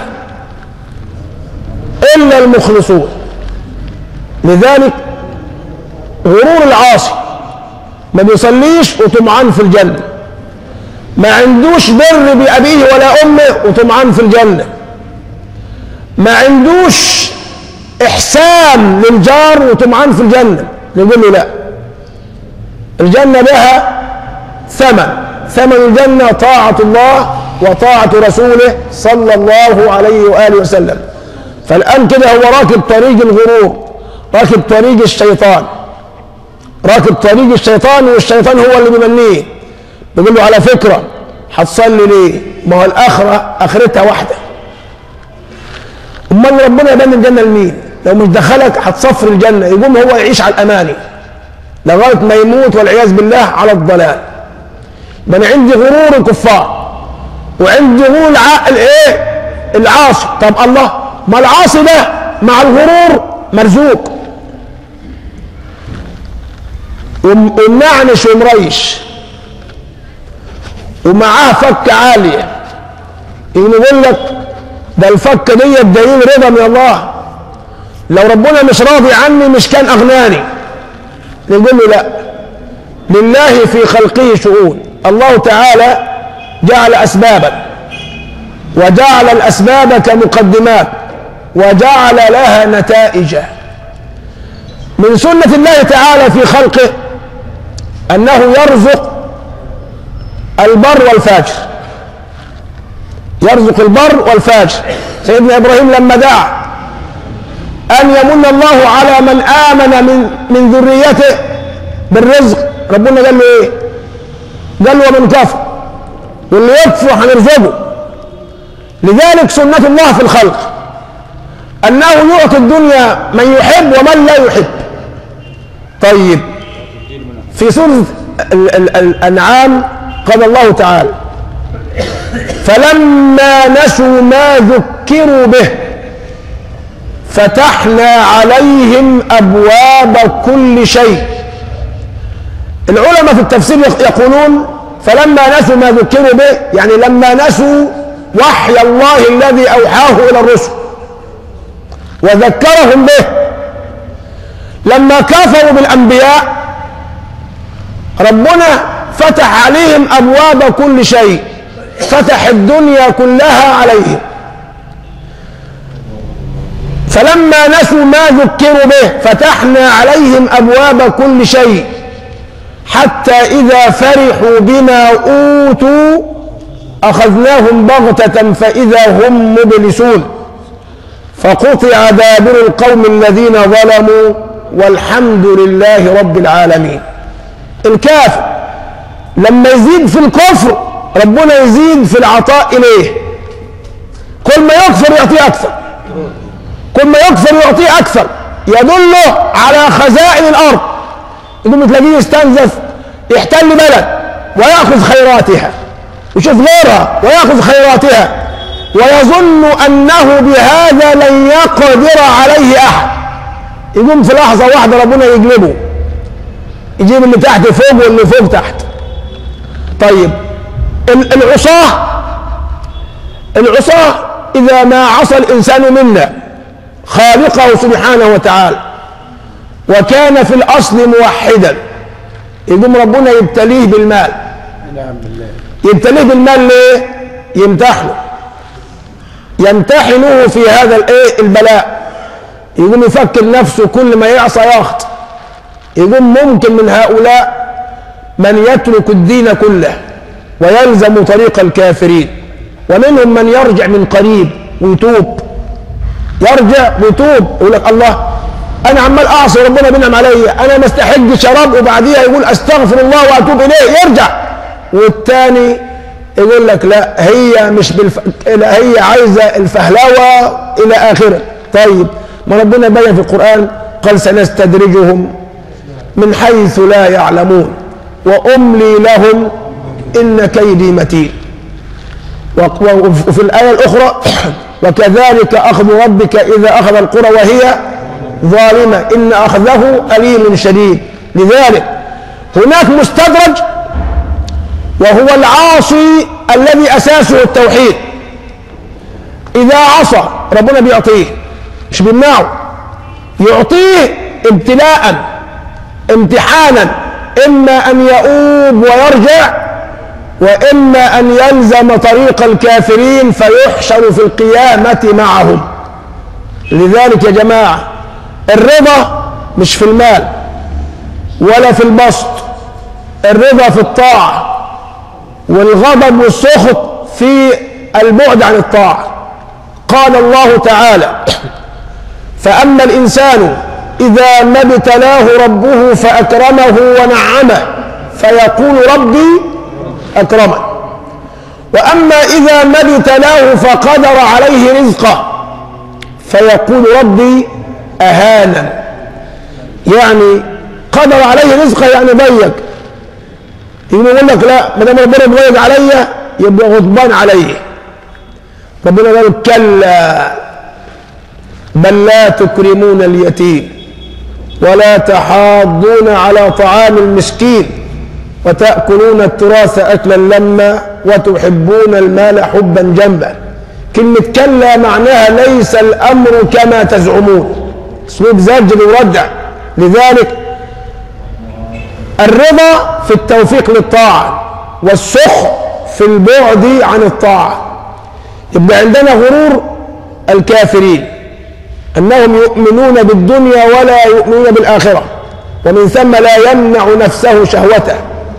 إلا المخلصون. لذلك غرور العاصي ما بيصليش وطمعان في الجنة، ما عندوش بر بأبيه ولا أمه وطمعان في الجنة، ما عندوش إحسان للجار وطمعان في الجنة. نقول له لا، الجنة بها ثمن، ثمن الجنة طاعة الله وطاعة رسوله صلى الله عليه وآله وسلم. فالآن كده هو راكب طريق الغرور، راكب طريق الشيطان، راكب طريق الشيطان، والشيطان هو اللي بيمنيه. بيقول له على فكرة هتصلي ليه؟ ما هو الآخرة آخرتها واحدة. أمال ربنا يبني الجنة لمين؟ لو مش دخلك هتصفر الجنة، يقوم هو يعيش على الأماني لغاية ما يموت والعياذ بالله على الضلال. ده أنا عندي غرور الكفار وعندي غرور العقل إيه؟ العاصي. طب الله، ما العاصي ده مع الغرور مرزوق ومنعنش ومريش ومعاه فك عالية، يقول لك ده الفك دي بدليل رضا من الله، لو ربنا مش راضي عني مش كان أغناني. نقول له لا، لله في خلقه شؤون. الله تعالى جعل أسبابا وجعل الأسباب كمقدمات وجعل لها نتائج. من سنة الله تعالى في خلقه أنه يرزق البر والفاجر، يرزق البر والفاجر. سيدنا إبراهيم لما دعا أن يمن الله على من آمن من من ذريته بالرزق، ربنا قال له إيه؟ قال له ومن كفر، واللي يكفر هنرزقه. لذلك سنة الله في الخلق أنه يعطي الدنيا من يحب ومن لا يحب. طيب، في سورة الأنعام قال الله تعالى فلما نسوا ما ذكروا به فتحنا عليهم أبواب كل شيء. العلماء في التفسير يقولون فلما نسوا ما ذكروا به يعني لما نسوا وحي الله الذي أوحاه إلى الرسل وذكرهم به. لما كفروا بالأنبياء ربنا فتح عليهم أبواب كل شيء، فتح الدنيا كلها عليهم. فلما نسوا ما ذكروا به فتحنا عليهم أبواب كل شيء حتى إذا فرحوا بما أوتوا أخذناهم بغتة فإذا هم مبلسون فقطع دابر القوم الذين ظلموا والحمد لله رب العالمين. الكافر لما يزيد في الكفر ربنا يزيد في العطاء إليه، كل ما يكفر يعطيه أكثر، كل ما يكفر يعطيه أكثر، يدله على خزائن الأرض. يقوم تلاقيه يستنزف يحتل بلد ويأخذ خيراتها، يشوف غيرها ويأخذ خيراتها ويظن أنه بهذا لن يقدر عليه أحد. يقوم في لحظة واحدة ربنا يقلبه، يجيب اللي تحت فوق واللي فوق تحت. طيب، العصاة العصاة إذا ما عصى الإنسان منا خالقه سبحانه وتعالى وكان في الأصل موحدا يقوم ربنا يبتليه بالمال. يبتليه بالمال ليه؟ يمتحنه يمتحنه في هذا الايه البلاء. يقوم يفكر نفسه كل ما يعصى يخطئ. يقوم ممكن من هؤلاء من يترك الدين كله ويلزم طريق الكافرين، ومنهم من يرجع من قريب ويتوب، يرجع ويتوب يقول لك الله انا عمال اعصي ربنا بينعم علي، انا ما استحق شراب، وبعديها يقول استغفر الله واتوب اليه يرجع. والثاني يقول لك لا هي مش بالف... لا هي عايزه الفهلوه الى اخره. طيب، ما ربنا بين في القران قال سنستدرجهم من حيث لا يعلمون واملي لهم ان كيدي متين. وفي الايه الاخرى وكذلك اخذ ربك اذا اخذ القرى وهي ظالمه ان اخذه اليم شديد. لذلك هناك مستدرج وهو العاصي الذي اساسه التوحيد. اذا عصى ربنا بيعطيه، مش بيمنعه، يعطيه ابتلاء امتحانا، اما ان يؤوب ويرجع واما ان يلزم طريق الكافرين فيحشر في القيامه معهم. لذلك يا جماعه الرضا مش في المال ولا في البسط، الرضا في الطاعه، والغضب والسخط في البعد عن الطاعه. قال الله تعالى فاما الانسان اذا ما ابتلاه ربه فاكرمه ونعمه فيقول ربي اكرمن. وأما إذا ما ابتلاه فقدر عليه رزقه فيقول ربي أهانا، يعني قدر عليه رزقه يعني ضيق، يقول لك لا ما دام ربنا ضيق عليا يبقى غضبان عليه. ربنا قال كلا بل لا تكرمون اليتيم ولا تحاضون على طعام المسكين وتأكلون التراث أكلا لما وتحبون المال حبا جما. كلمة كلا معناها ليس الأمر كما تزعمون، اسلوب زجر وردع. لذلك الرضا في التوفيق للطاعة والسخط في البعد عن الطاعة. يبقى عندنا غرور الكافرين أنهم يؤمنون بالدنيا ولا يؤمنون بالآخرة، ومن ثم لا يمنع نفسه شهوته.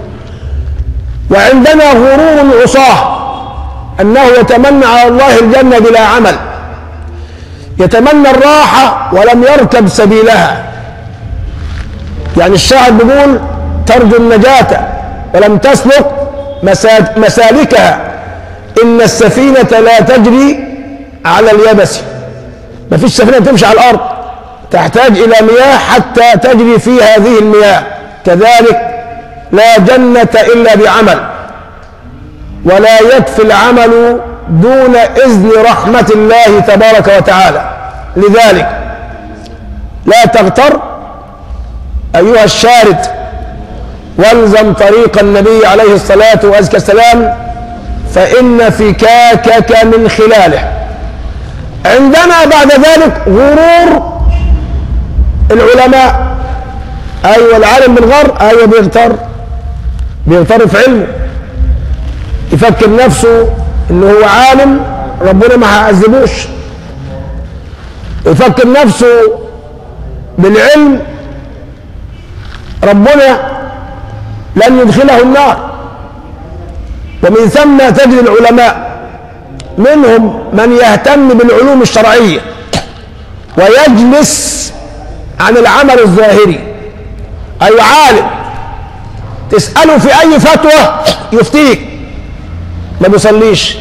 وعندنا غرور العصاة أنه يتمنى على الله الجنة بلا عمل، يتمنى الراحة ولم يركب سبيلها. يعني الشاعر بيقول ترجو النجاة ولم تسلك مسالكها، إن السفينة لا تجري على اليبس. ما فيش سفينة تمشي على الأرض، تحتاج إلى مياه حتى تجري في هذه المياه. كذلك لا جنة إلا بعمل، ولا يكفي العمل دون إذن رحمة الله تبارك وتعالى. لذلك لا تغتر أيها الشارد، والزم طريق النبي عليه الصلاة والسلام فإن فكاكك من خلاله. عندنا بعد ذلك غرور العلماء. أيوة العالم بالغر، أيوة بيغتر بيغتر في علمه، يفكر نفسه إنه هو عالم ربنا ما هيعذبوش، يفكر نفسه بالعلم ربنا لن يدخله النار. ومن ثم تجد العلماء منهم من يهتم بالعلوم الشرعية ويجلس عن العمل الظاهري. أي عالم تسأله في أي فتوى يفتيك، ما بيصليش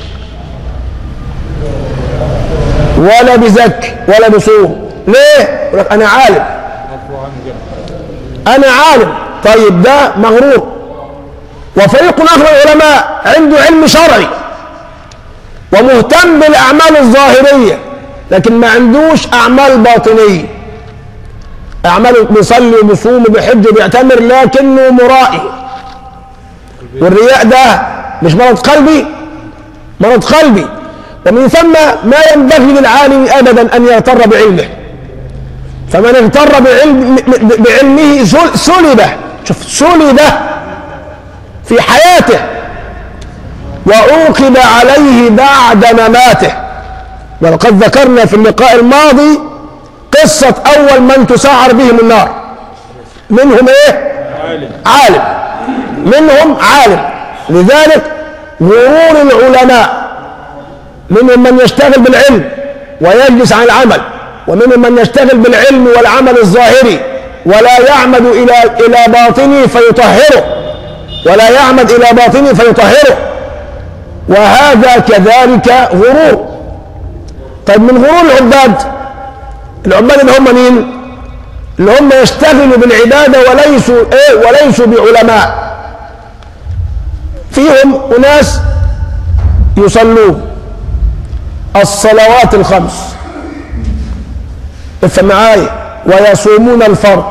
ولا بيزكي ولا بيصوم. ليه؟ يقول لك أنا عالم، أنا عالم. طيب ده مغرور. وفريق آخر من العلماء عنده علم شرعي ومهتم بالأعمال الظاهرية، لكن ما عندوش أعمال باطنية. أعماله بيصلي وبيصوم وبيحج وبيعتمر لكنه مرائي. والرياء ده مش مرض قلبي، مرض قلبي. ومن ثم ما ينبغي للعالم أبدا أن يغتر بعلمه، فمن اغتر بعلم بعلمه سلب، شوف سلب في حياته وعوقب عليه بعد مماته. ولقد ذكرنا في اللقاء الماضي قصة أول من تسعر بهم النار. منهم إيه؟ عالم. عالم منهم عالم. لذلك غرور العلماء، منهم من يشتغل بالعلم ويجلس عن العمل، ومنهم من يشتغل بالعلم والعمل الظاهري ولا يعمد إلى إلى باطنه فيطهره، ولا يعمد إلى باطنه فيطهره، وهذا كذلك غرور. طيب من غرور العباد، العباد اللي هم مين؟ اللي هم يشتغلوا بالعبادة وليسوا ايه؟ وليسوا بعلماء. فيهم أناس يصلون الصلوات الخمس، افهم معايا، ويصومون الفرض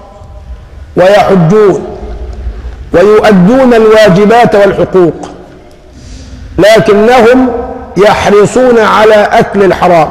ويحجون ويؤدون الواجبات والحقوق، لكنهم يحرصون على أكل الحرام.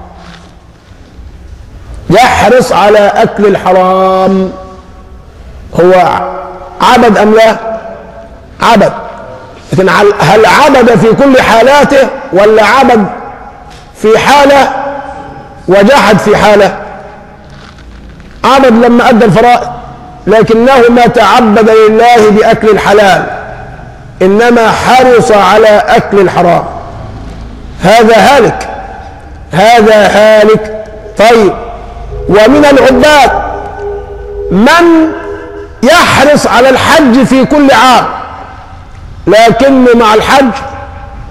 يحرص على أكل الحرام. هو عبد أم لا؟ عبد. لكن هل عبد في كل حالاته ولا عبد في حالة وجحد في حالة؟ عبد لما أدى الفرائض، لكنه ما تعبد لله بأكل الحلال، إنما حرص على أكل الحرام. هذا هالك، هذا هالك. طيب ومن العباد من يحرص على الحج في كل عام، لكنه مع الحج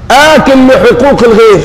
آكل لحقوق الغير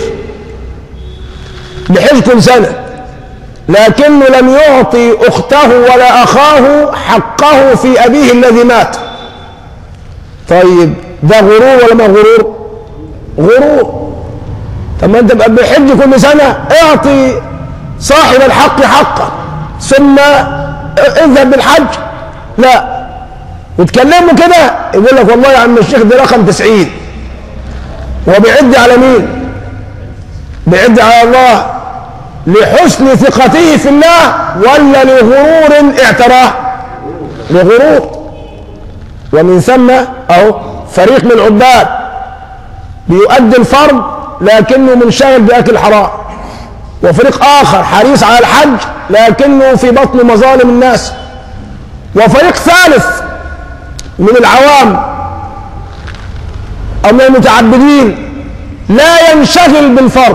بحيث كل سنة، لكنه لم يعطي أخته ولا أخاه حقه في أبيه الذي مات. طيب ده غرور ولا ما غرور؟ غرور. طب ما أنت بحج كل سنة اعطي صاحب الحق حقه ثم اذهب بالحج. لا، وتكلموا كده يقول لك والله يا عم الشيخ ده رقم تسعين، وبيعد على مين؟ بيعد على الله لحسن ثقته في الله ولا لغرور اعتراه؟ لغرور. ومن ثم اهو فريق من العباد بيؤدي الفرض لكنه منشغل باكل حرام، وفريق اخر حريص على الحج لكنه في بطن مظالم الناس، وفريق ثالث من العوام او من المتعبدين لا ينشغل بالفرض،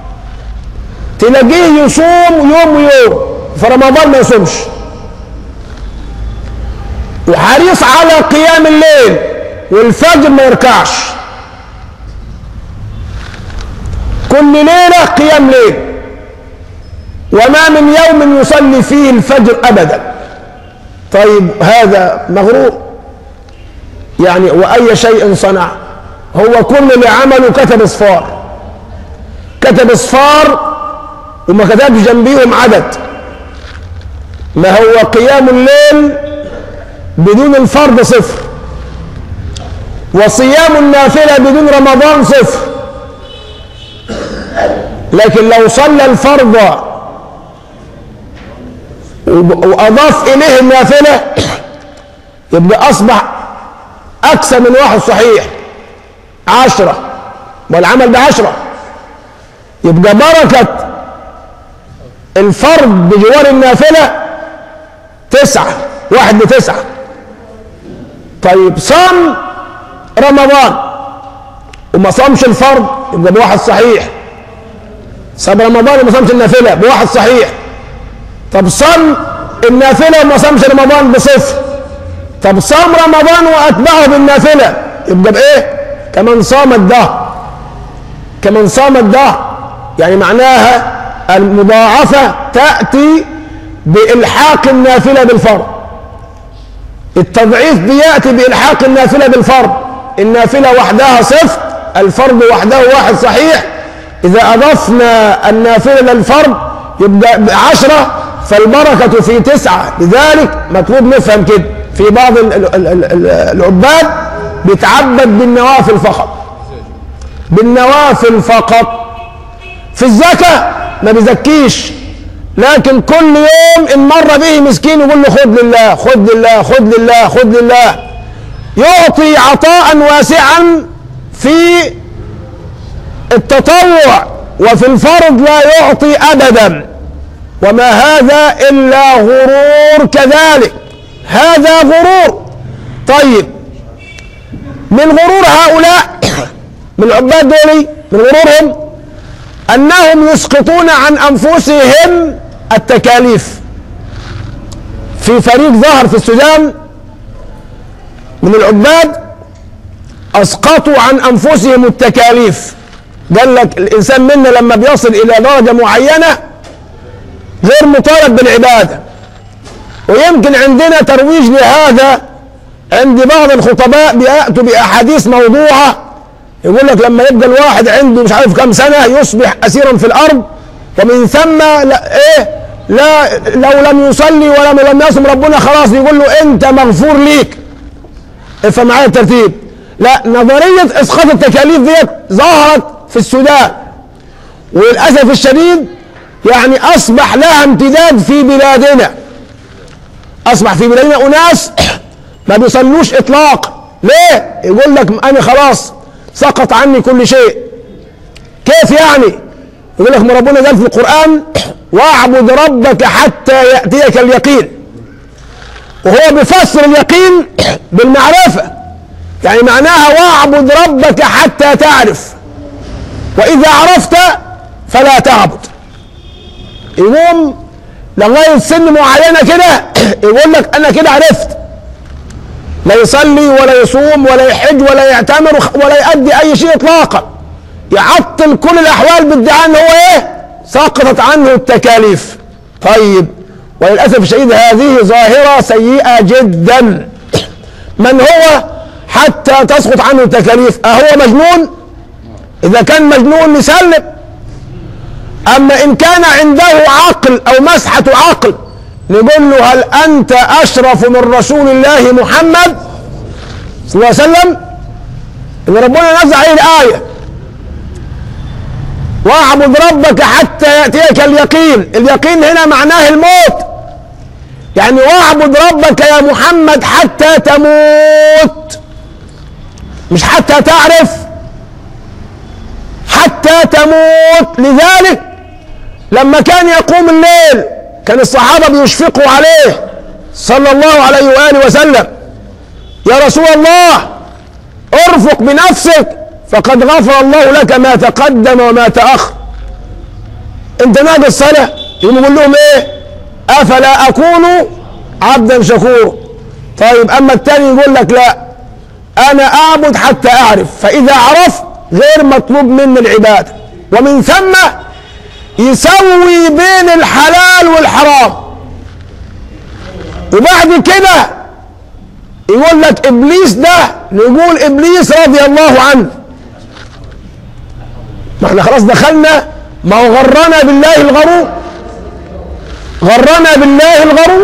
تلاقيه يصوم يوم ويوم، في رمضان ما يصومش، وحريص على قيام الليل والفجر ما يركعش، كل ليلة قيام ليل، وما من يوم يصلي فيه الفجر أبدا. طيب هذا مغرور يعني. وأي شيء صنع هو كل اللي عمله كتب اصفار، كتب اصفار وما كتبش جنبيهم عدد. ما هو قيام الليل بدون الفرض صفر، وصيام النافلة بدون رمضان صفر، لكن لو صلى الفرض وأضاف إليه النافلة يبقى أصبح أكثر من واحد صحيح، عشرة، والعمل بعشرة، يبقى بركة الفرض بجوار النافلة تسعة، واحد بتسعة. طيب صام رمضان وما صامش الفرض يبقى بواحد صحيح، صام رمضان وما صامش النافلة بواحد صحيح. طب صام النافلة وما صامش رمضان بصفر. طب صام رمضان وأتبعه بالنافلة يبقى بإيه؟ كمان صام الدهر، كمان صام الدهر. يعني معناها المضاعفة تأتي بإلحاق النافلة بالفرض، التضعيف بيأتي بإلحاق النافلة بالفرض. النافلة وحدها صفر، الفرض وحده واحد صحيح. إذا أضفنا النافلة للفرض يبقى عشرة، فالبركة في تسعة. لذلك مطلوب نفهم كده، في بعض العباد بيتعبد بالنوافل فقط، بالنوافل فقط. في الزكاة ما بيزكيش، لكن كل يوم إن مر به مسكين يقول له خذ لله خذ لله خذ لله خذ لله. يعطي عطاء واسعا في التطوع، وفي الفرض لا يعطي أبدا. وما هذا إلا غرور كذلك، هذا غرور. طيب من غرور هؤلاء من العباد دولي، من غرورهم أنهم يسقطون عن أنفسهم التكاليف. في فريق ظهر في السودان من العباد أسقطوا عن أنفسهم التكاليف. قال لك الإنسان منا لما بيصل إلى درجة معينة غير مطالب بالعبادة. ويمكن عندنا ترويج لهذا عند بعض الخطباء بيأتوا بأحاديث موضوعة، يقول لك لما يبقى الواحد عنده مش عارف كم سنة يصبح أسيرا في الأرض، ومن ثم لا إيه لا لو لم يصلي ولم لم يصم ربنا خلاص يقول له أنت مغفور ليك. افهم معايا الترتيب. لا، نظرية إسقاط التكاليف ديت ظهرت في السودان، وللأسف الشديد يعني أصبح لها امتداد في بلادنا. أصبح في بلادنا أناس ما بيصلوش إطلاق. ليه؟ يقول لك أنا خلاص سقط عني كل شيء. كيف يعني؟ يقول لك ما ربنا قال في القرآن واعبد ربك حتى يأتيك اليقين، وهو بيفسر اليقين بالمعرفة، يعني معناها واعبد ربك حتى تعرف، وإذا عرفت فلا تعبد. يقوم لغاية سن معينة كده يقول لك أنا كده عرفت، لا يصلي ولا يصوم ولا يحج ولا يعتمر ولا يؤدي أي شيء إطلاقا. يعطل كل الأحوال بادعاء أنه هو إيه؟ سقطت عنه التكاليف. طيب، وللأسف الشديد هذه ظاهرة سيئة جدا. من هو حتى تسقط عنه التكاليف؟ أهو مجنون؟ إذا كان مجنون نسلم. أما إن كان عنده عقل أو مسحة عقل نقول له هل أنت أشرف من رسول الله محمد صلى الله عليه وسلم؟ إن ربنا نزل عليه الآية واعبد ربك حتى يأتيك اليقين. اليقين هنا معناه الموت، يعني واعبد ربك يا محمد حتى تموت، مش حتى تعرف، حتى تموت. لذلك لما كان يقوم الليل كان الصحابة بيشفقوا عليه صلى الله عليه وآله وسلم: يا رسول الله ارفق بنفسك فقد غفر الله لك ما تقدم وما تأخر. انت ناقص صلاة. يقول لهم ايه؟ افلا اكون عبدا شكورا. طيب، اما التاني يقول لك لا، انا اعبد حتى اعرف، فاذا عرفت غير مطلوب مني العبادة، ومن ثم يسوي بين الحلال والحرام. وبعد كده يقول لك ابليس ده، نقول ابليس رضي الله عنه. ما احنا خلاص دخلنا، ما هو غرنا بالله الغرور، غرنا بالله الغرور.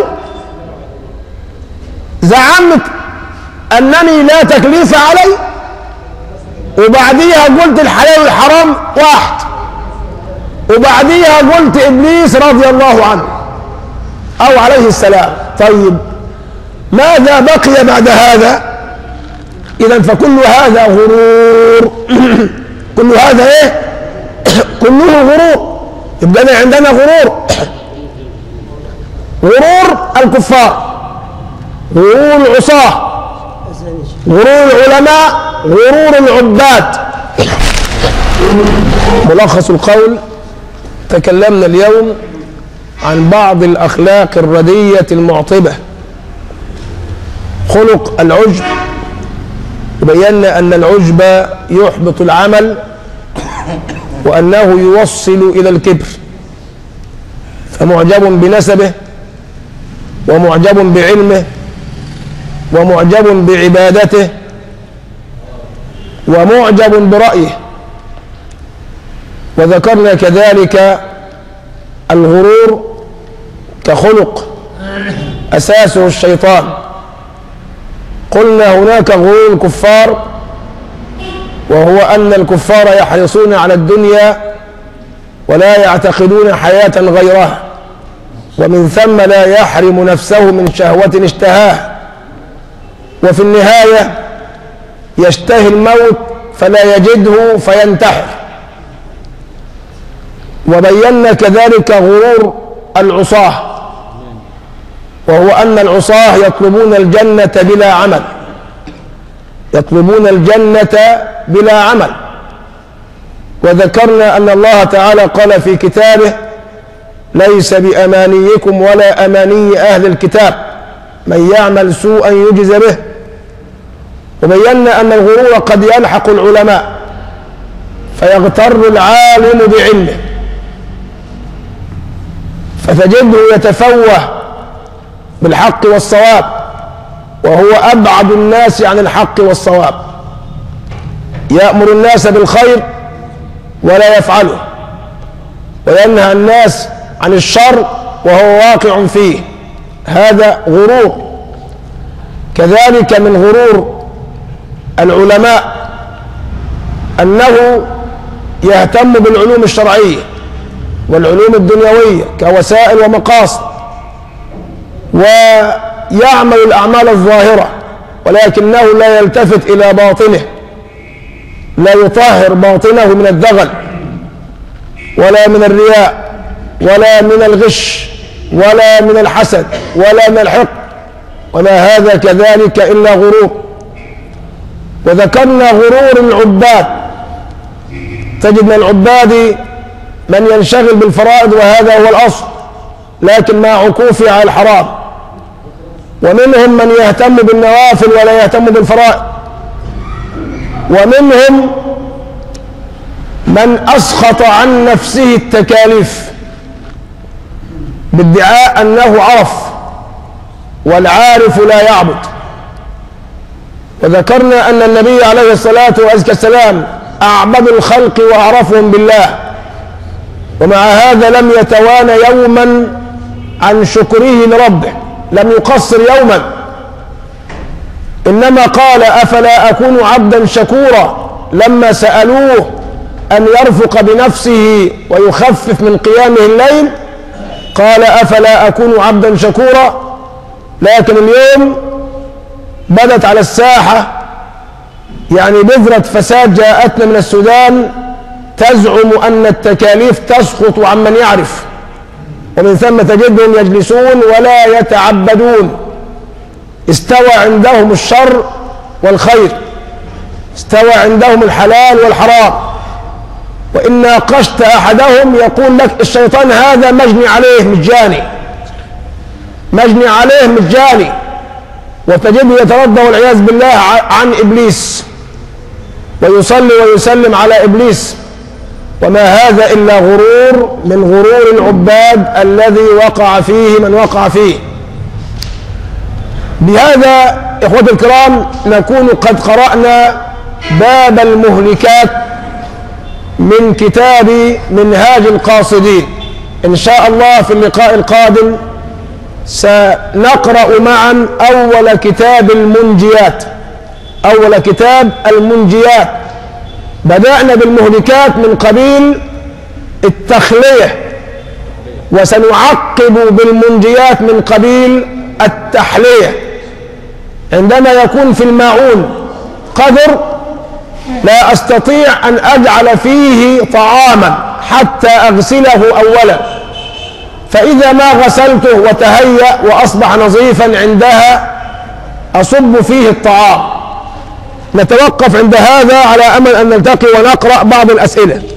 زعمت انني لا تكليف علي، وبعديها قلت الحلال والحرام واحد، وبعديها قلت ابليس رضي الله عنه او عليه السلام. طيب، ماذا بقي بعد هذا؟ اذا فكل هذا غرور. كل هذا ايه؟ كله غرور. يبقى عندنا غرور، غرور الكفار، غرور العصاة، غرور العلماء، غرور العباد. ملخص القول: تكلمنا اليوم عن بعض الأخلاق الردية المعطبة، خلق العجب، وبينا أن العجب يحبط العمل وأنه يوصل إلى الكبر، فمعجب بنسبه ومعجب بعلمه ومعجب بعبادته ومعجب برأيه. وذكرنا كذلك الغرور كخلق أساسه الشيطان. قلنا هناك غرور الكفار، وهو أن الكفار يحرصون على الدنيا ولا يعتقدون حياة غيرها، ومن ثم لا يحرم نفسه من شهوة اشتهاها، وفي النهاية يشتهي الموت فلا يجده فينتحر. وبينا كذلك غرور العصاة، وهو أن العصاة يطلبون الجنة بلا عمل، يطلبون الجنة بلا عمل. وذكرنا أن الله تعالى قال في كتابه: ليس بأمانيكم ولا أماني أهل الكتاب، من يعمل سوءا يجز به. وبينا أن الغرور قد يلحق العلماء فيغتر العالم بعلمه، فتجده يتفوه بالحق والصواب وهو أبعد الناس عن الحق والصواب، يأمر الناس بالخير ولا يفعله، وينهى الناس عن الشر وهو واقع فيه. هذا غرور. كذلك من غرور العلماء أنه يهتم بالعلوم الشرعية والعلوم الدنيوية كوسائل ومقاصد، ويعمل الأعمال الظاهرة، ولكنه لا يلتفت إلى باطنه، لا يطهر باطنه من الدغل ولا من الرياء ولا من الغش ولا من الحسد ولا من الحقد، وما هذا كذلك إلا غرور. وذكرنا غرور العباد، تجد من العباد من ينشغل بالفرائض وهذا هو الأصل، لكن مع عكوفه على الحرام، ومنهم من يهتم بالنوافل ولا يهتم بالفرائض، ومنهم من أسخط عن نفسه التكاليف بادعاء أنه عرف، والعارف لا يعبد. وذكرنا أن النبي عليه الصلاة والسلام أعبد الخلق وأعرفهم بالله، ومع هذا لم يتوانى يوما عن شكره لربه، لم يقصر يوما، إنما قال أفلا أكون عبدا شكورا لما سألوه أن يرفق بنفسه ويخفف من قيامه الليل، قال أفلا أكون عبدا شكورا. لكن اليوم بدت على الساحة يعني بذرة فساد جاءتنا من السودان تزعم أن التكاليف تسقط عن من يعرف، ومن ثم تجدهم يجلسون ولا يتعبدون. استوى عندهم الشر والخير، استوى عندهم الحلال والحرام، وإن ناقشت أحدهم يقول لك الشيطان هذا مجني عليه مجاني، مجني عليه مجاني، وتجده يترضى والعياذ بالله عن إبليس ويصلي ويسلم على إبليس، وما هذا إلا غرور من غرور العباد الذي وقع فيه من وقع فيه. بهذا إخوتي الكرام نكون قد قرأنا باب المهلكات من كتاب منهاج القاصدين. إن شاء الله في اللقاء القادم سنقرأ معا أول كتاب المنجيات، أول كتاب المنجيات. بدأنا بالمهلكات من قبيل التخلية، وسنعقب بالمنجيات من قبيل التحلية. عندما يكون في الماعون قدر لا أستطيع أن أجعل فيه طعاما حتى أغسله أولا، فإذا ما غسلته وتهيأ وأصبح نظيفا عندها أصب فيه الطعام. نتوقف عند هذا على أمل أن نلتقي ونقرأ بعض الأسئلة.